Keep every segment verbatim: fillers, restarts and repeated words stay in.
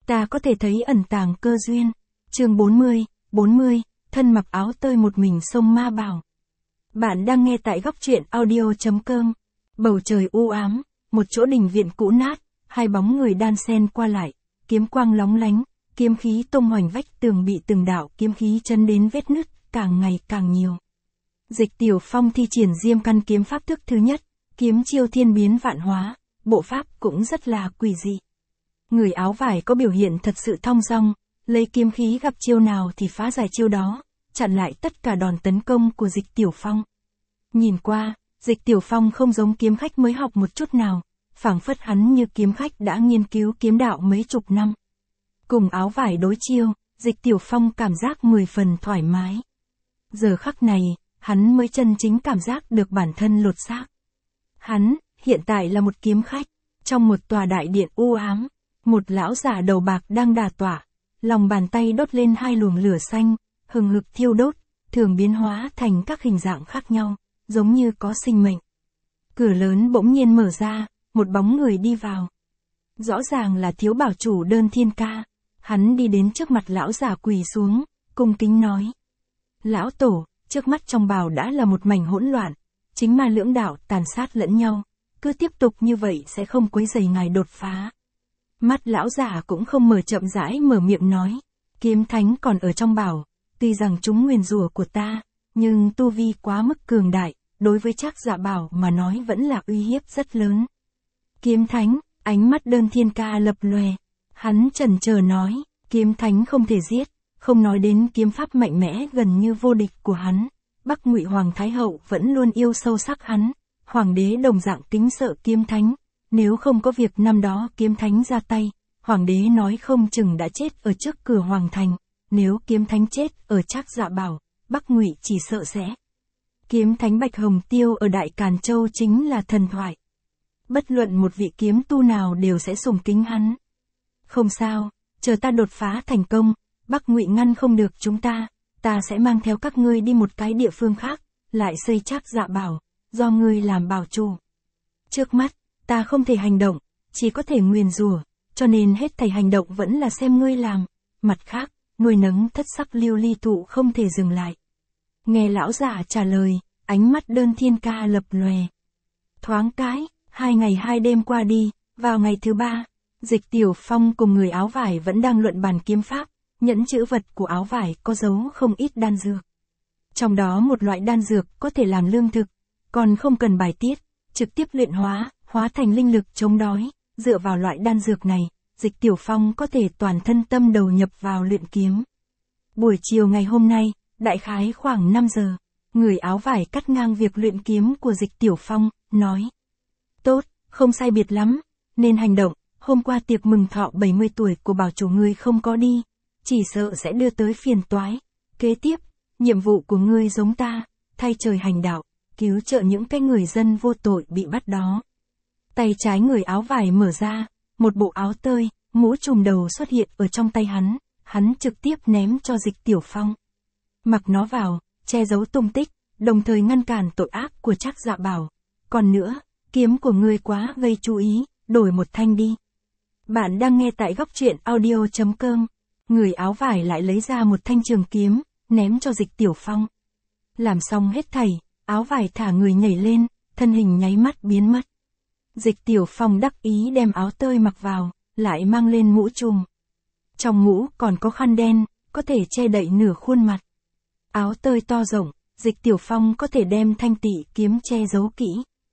ta có thể thấy ẩn tàng cơ duyên. Chương bốn mươi, bốn mươi, thân mặc áo tơi một mình sông Ma Bảo. Bạn đang nghe tại góc truyện audio chấm com. Bầu trời u ám, một chỗ đình viện cũ nát, hai bóng người đan xen qua lại, kiếm quang lóng lánh, kiếm khí tung hoành vách tường bị từng đạo kiếm khí chấn đến vết nứt, càng ngày càng nhiều. Dịch Tiểu Phong thi triển Diêm Căn kiếm pháp thức thứ nhất, kiếm chiêu thiên biến vạn hóa, bộ pháp cũng rất là quỷ dị. Người áo vải có biểu hiện thật sự thong dong, lấy kiếm khí gặp chiêu nào thì phá giải chiêu đó, chặn lại tất cả đòn tấn công của Dịch Tiểu Phong. Nhìn qua, Dịch Tiểu Phong không giống kiếm khách mới học một chút nào, phảng phất hắn như kiếm khách đã nghiên cứu kiếm đạo mấy chục năm. Cùng áo vải đối chiêu, Dịch Tiểu Phong cảm giác mười phần thoải mái. Giờ khắc này, hắn mới chân chính cảm giác được bản thân lột xác. Hắn, hiện tại là một kiếm khách, trong một tòa đại điện u ám, một lão giả đầu bạc đang đả tọa, lòng bàn tay đốt lên hai luồng lửa xanh, hừng hực thiêu đốt, thường biến hóa thành các hình dạng khác nhau, giống như có sinh mệnh. Cửa lớn bỗng nhiên mở ra, một bóng người đi vào. Rõ ràng là thiếu bảo chủ Đơn Thiên Ca, hắn đi đến trước mặt lão giả quỳ xuống, cung kính nói. Lão tổ, trước mắt trong Bảo đã là một mảnh hỗn loạn, chính ma lưỡng đạo tàn sát lẫn nhau, cứ tiếp tục như vậy sẽ không quấy rầy ngài đột phá. Mắt lão giả cũng không mở, chậm rãi mở miệng nói, kiếm thánh còn ở trong Bảo, tuy rằng chúng nguyền rủa của ta, nhưng tu vi quá mức cường đại, đối với Trác Dạ Bảo mà nói vẫn là uy hiếp rất lớn. Kiếm thánh, ánh mắt Đơn Thiên Ca lập lòe, hắn chần chờ nói, kiếm thánh không thể giết, không nói đến kiếm pháp mạnh mẽ gần như vô địch của hắn, Bắc Ngụy Hoàng Thái Hậu vẫn luôn yêu sâu sắc hắn, hoàng đế đồng dạng kính sợ kiếm thánh, nếu không có việc năm đó kiếm thánh ra tay, hoàng đế nói không chừng đã chết ở trước cửa hoàng thành, nếu kiếm thánh chết ở Trác Dạ Bảo, Bắc Ngụy chỉ sợ sẽ. Kiếm thánh Bạch Hồng Tiêu ở Đại Càn Châu chính là thần thoại. Bất luận một vị kiếm tu nào đều sẽ sùng kính hắn. Không sao, chờ ta đột phá thành công, Bắc Ngụy ngăn không được chúng ta, ta sẽ mang theo các ngươi đi một cái địa phương khác, lại xây Trác Dạ Bảo, do ngươi làm bảo chủ. Trước mắt, ta không thể hành động, chỉ có thể nguyền rủa, cho nên hết thảy hành động vẫn là xem ngươi làm. Mặt khác, nuôi nấng thất sắc lưu ly thụ không thể dừng lại. Nghe lão giả trả lời, ánh mắt Đơn Thiên Ca lập lòe. Thoáng cái, hai ngày hai đêm qua đi, vào ngày thứ ba, Dịch Tiểu Phong cùng người áo vải vẫn đang luận bàn kiếm pháp, nhẫn chữ vật của áo vải có giấu không ít đan dược. Trong đó một loại đan dược có thể làm lương thực, còn không cần bài tiết, trực tiếp luyện hóa, hóa thành linh lực chống đói, dựa vào loại đan dược này, Dịch Tiểu Phong có thể toàn thân tâm đầu nhập vào luyện kiếm. Buổi chiều ngày hôm nay, đại khái khoảng năm giờ, người áo vải cắt ngang việc luyện kiếm của Dịch Tiểu Phong, nói. Tốt, không sai biệt lắm, nên hành động, hôm qua tiệc mừng thọ bảy mươi tuổi của bảo chủ ngươi không có đi, chỉ sợ sẽ đưa tới phiền toái. Kế tiếp, nhiệm vụ của ngươi giống ta, thay trời hành đạo, cứu trợ những cái người dân vô tội bị bắt đó. Tay trái người áo vải mở ra, một bộ áo tơi, mũ trùm đầu xuất hiện ở trong tay hắn, hắn trực tiếp ném cho Dịch Tiểu Phong. Mặc nó vào, che giấu tung tích, đồng thời ngăn cản tội ác của Trác Dạ Bảo. Còn nữa, kiếm của ngươi quá gây chú ý, đổi một thanh đi. Bạn đang nghe tại góc truyện audio chấm com. Người áo vải lại lấy ra một thanh trường kiếm, ném cho Dịch Tiểu Phong. Làm xong hết thảy, áo vải thả người nhảy lên, thân hình nháy mắt biến mất. Dịch Tiểu Phong đắc ý đem áo tơi mặc vào, lại mang lên mũ trùm. Trong mũ còn có khăn đen, có thể che đậy nửa khuôn mặt. Áo tơi to rộng, Dịch Tiểu Phong có thể đem thanh tị kiếm che giấu kỹ.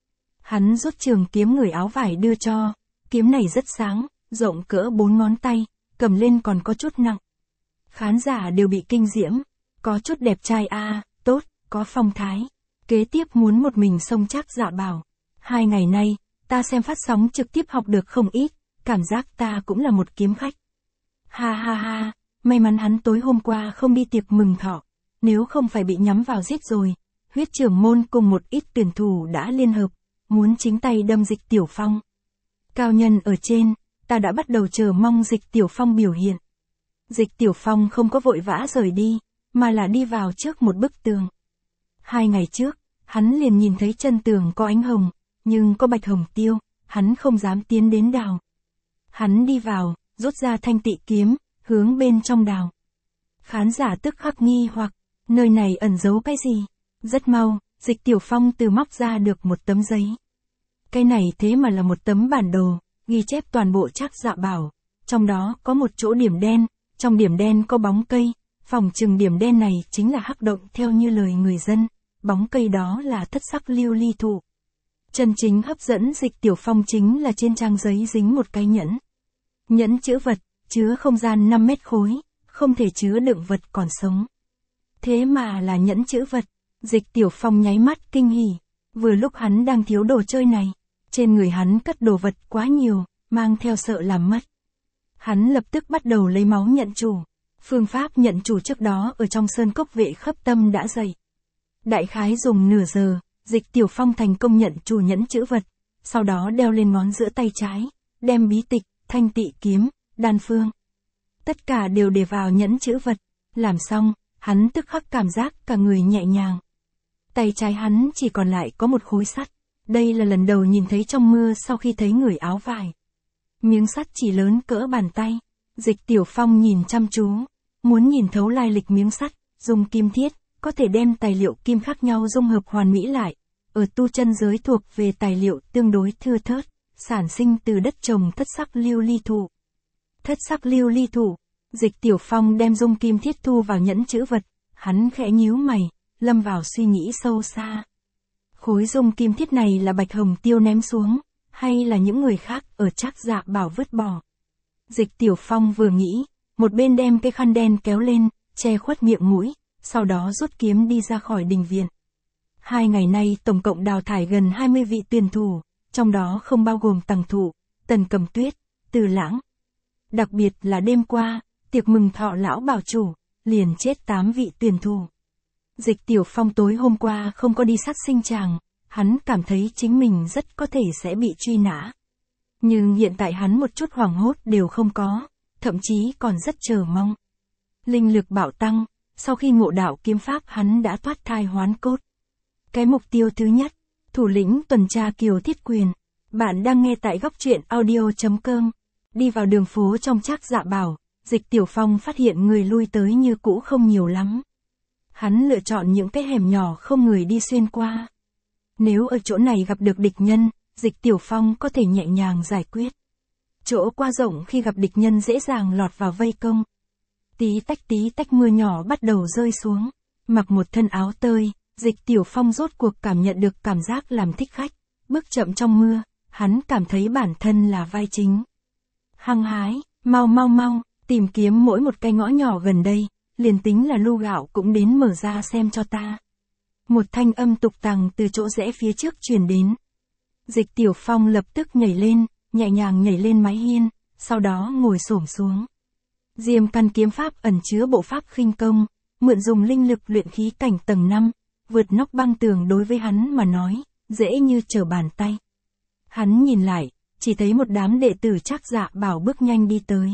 Hắn rút trường kiếm người áo vải đưa cho, kiếm này rất sáng, rộng cỡ bốn ngón tay, cầm lên còn có chút nặng. Khán giả đều bị kinh diễm, có chút đẹp trai a, à, tốt, có phong thái. Kế tiếp muốn một mình xông Trác Dạ Bảo. Hai ngày nay, ta xem phát sóng trực tiếp học được không ít, cảm giác ta cũng là một kiếm khách. Ha ha ha, may mắn hắn tối hôm qua không đi tiệc mừng thọ, nếu không phải bị nhắm vào giết rồi. Huyết trưởng môn cùng một ít tuyển thủ đã liên hợp, muốn chính tay đâm Dịch Tiểu Phong. Cao nhân ở trên, ta đã bắt đầu chờ mong Dịch Tiểu Phong biểu hiện. Dịch Tiểu Phong không có vội vã rời đi, mà là đi vào trước một bức tường. Hai ngày trước, hắn liền nhìn thấy chân tường có ánh hồng, nhưng có Bạch Hồng Tiêu, hắn không dám tiến đến đào. Hắn đi vào, rút ra thanh tị kiếm, hướng bên trong đào. Khán giả tức khắc nghi hoặc, nơi này ẩn giấu cái gì? Rất mau, Dịch Tiểu Phong từ móc ra được một tấm giấy. Cái này thế mà là một tấm bản đồ, ghi chép toàn bộ Trác Dạ Bảo. Trong đó có một chỗ điểm đen, trong điểm đen có bóng cây, phỏng chừng điểm đen này chính là hắc động theo như lời người dân, bóng cây đó là thất sắc lưu ly thụ. Chân chính hấp dẫn Dịch Tiểu Phong chính là trên trang giấy dính một cái nhẫn. Nhẫn chữ vật, chứa không gian năm mét khối, không thể chứa đựng vật còn sống. Thế mà là nhẫn chữ vật, Dịch Tiểu Phong nháy mắt kinh hỉ, vừa lúc hắn đang thiếu đồ chơi này, trên người hắn cất đồ vật quá nhiều, mang theo sợ làm mất. Hắn lập tức bắt đầu lấy máu nhận chủ, phương pháp nhận chủ trước đó ở trong sơn cốc Vệ Khớp Tâm đã dạy. Đại khái dùng nửa giờ, Dịch Tiểu Phong thành công nhận chủ nhẫn chữ vật, sau đó đeo lên ngón giữa tay trái, đem bí tịch, thanh tị kiếm, đan phương. Tất cả đều để vào nhẫn chữ vật, làm xong, hắn tức khắc cảm giác cả người nhẹ nhàng. Tay trái hắn chỉ còn lại có một khối sắt, đây là lần đầu nhìn thấy trong mưa sau khi thấy người áo vải. Miếng sắt chỉ lớn cỡ bàn tay, Dịch Tiểu Phong nhìn chăm chú, muốn nhìn thấu lai lịch miếng sắt, dùng kim thiết, có thể đem tài liệu kim khác nhau dung hợp hoàn mỹ lại. Ở tu chân giới thuộc về tài liệu tương đối thưa thớt, sản sinh từ đất trồng thất sắc lưu ly thụ. Thất sắc lưu ly thụ, Dịch Tiểu Phong đem dung kim thiết thu vào nhẫn chữ vật, hắn khẽ nhíu mày, lâm vào suy nghĩ sâu xa. Khối dung kim thiết này là Bạch Hồng Tiêu ném xuống, hay là những người khác ở Trác Dạ Bảo vứt bỏ? Dịch Tiểu Phong vừa nghĩ, một bên đem cái khăn đen kéo lên, che khuất miệng mũi, sau đó rút kiếm đi ra khỏi đình viện. Hai ngày nay tổng cộng đào thải gần hai mươi vị tuyển thủ, trong đó không bao gồm Tằng Thụ, Tần Cầm Tuyết, Từ Lãng. Đặc biệt là đêm qua, tiệc mừng thọ lão bảo chủ, liền chết tám vị tuyển thủ. Dịch Tiểu Phong tối hôm qua không có đi sát sinh tràng, hắn cảm thấy chính mình rất có thể sẽ bị truy nã. Nhưng hiện tại hắn một chút hoảng hốt đều không có, thậm chí còn rất chờ mong. Linh lực bạo tăng, sau khi ngộ đạo kiếm pháp hắn đã thoát thai hoán cốt. Cái mục tiêu thứ nhất, thủ lĩnh tuần tra Kiều Thiết Quyền. Bạn đang nghe tại góc truyện audio chấm com. Đi vào đường phố trong Trác Dạ Bảo, Dịch Tiểu Phong phát hiện người lui tới như cũ không nhiều lắm. Hắn lựa chọn những cái hẻm nhỏ không người đi xuyên qua. Nếu ở chỗ này gặp được địch nhân, Dịch Tiểu Phong có thể nhẹ nhàng giải quyết. Chỗ qua rộng khi gặp địch nhân dễ dàng lọt vào vây công. Tí tách tí tách mưa nhỏ bắt đầu rơi xuống. Mặc một thân áo tơi, Dịch Tiểu Phong rốt cuộc cảm nhận được cảm giác làm thích khách. Bước chậm trong mưa, hắn cảm thấy bản thân là vai chính. Hăng hái, mau mau mau, tìm kiếm mỗi một cái ngõ nhỏ gần đây, liền tính là lu gạo cũng đến mở ra xem cho ta. Một thanh âm tục tằng từ chỗ rẽ phía trước truyền đến. Dịch Tiểu Phong lập tức nhảy lên, nhẹ nhàng nhảy lên mái hiên, sau đó ngồi xổm xuống. Diêm Căn kiếm pháp ẩn chứa bộ pháp khinh công, mượn dùng linh lực luyện khí cảnh tầng năm, vượt nóc băng tường đối với hắn mà nói, dễ như trở bàn tay. Hắn nhìn lại, chỉ thấy một đám đệ tử Trác Dạ Bảo bước nhanh đi tới.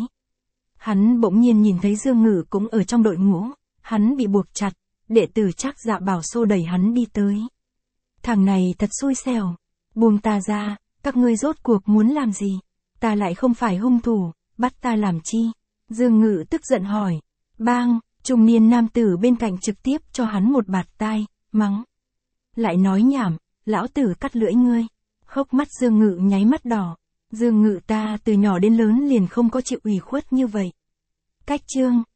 Hắn bỗng nhiên nhìn thấy Dương Ngự cũng ở trong đội ngũ, hắn bị buộc chặt, đệ tử Trác Dạ Bảo xô đẩy hắn đi tới. Thằng này thật xui xẻo, buông ta ra, các ngươi rốt cuộc muốn làm gì? Ta lại không phải hung thủ, bắt ta làm chi? Dương Ngự tức giận hỏi. Bang, trung niên nam tử bên cạnh trực tiếp cho hắn một bạt tai, mắng. Lại nói nhảm, lão tử cắt lưỡi ngươi. Hốc mắt Dương Ngự nháy mắt đỏ. Dương Ngự ta từ nhỏ đến lớn liền không có chịu ủy khuất như vậy. Cách chương,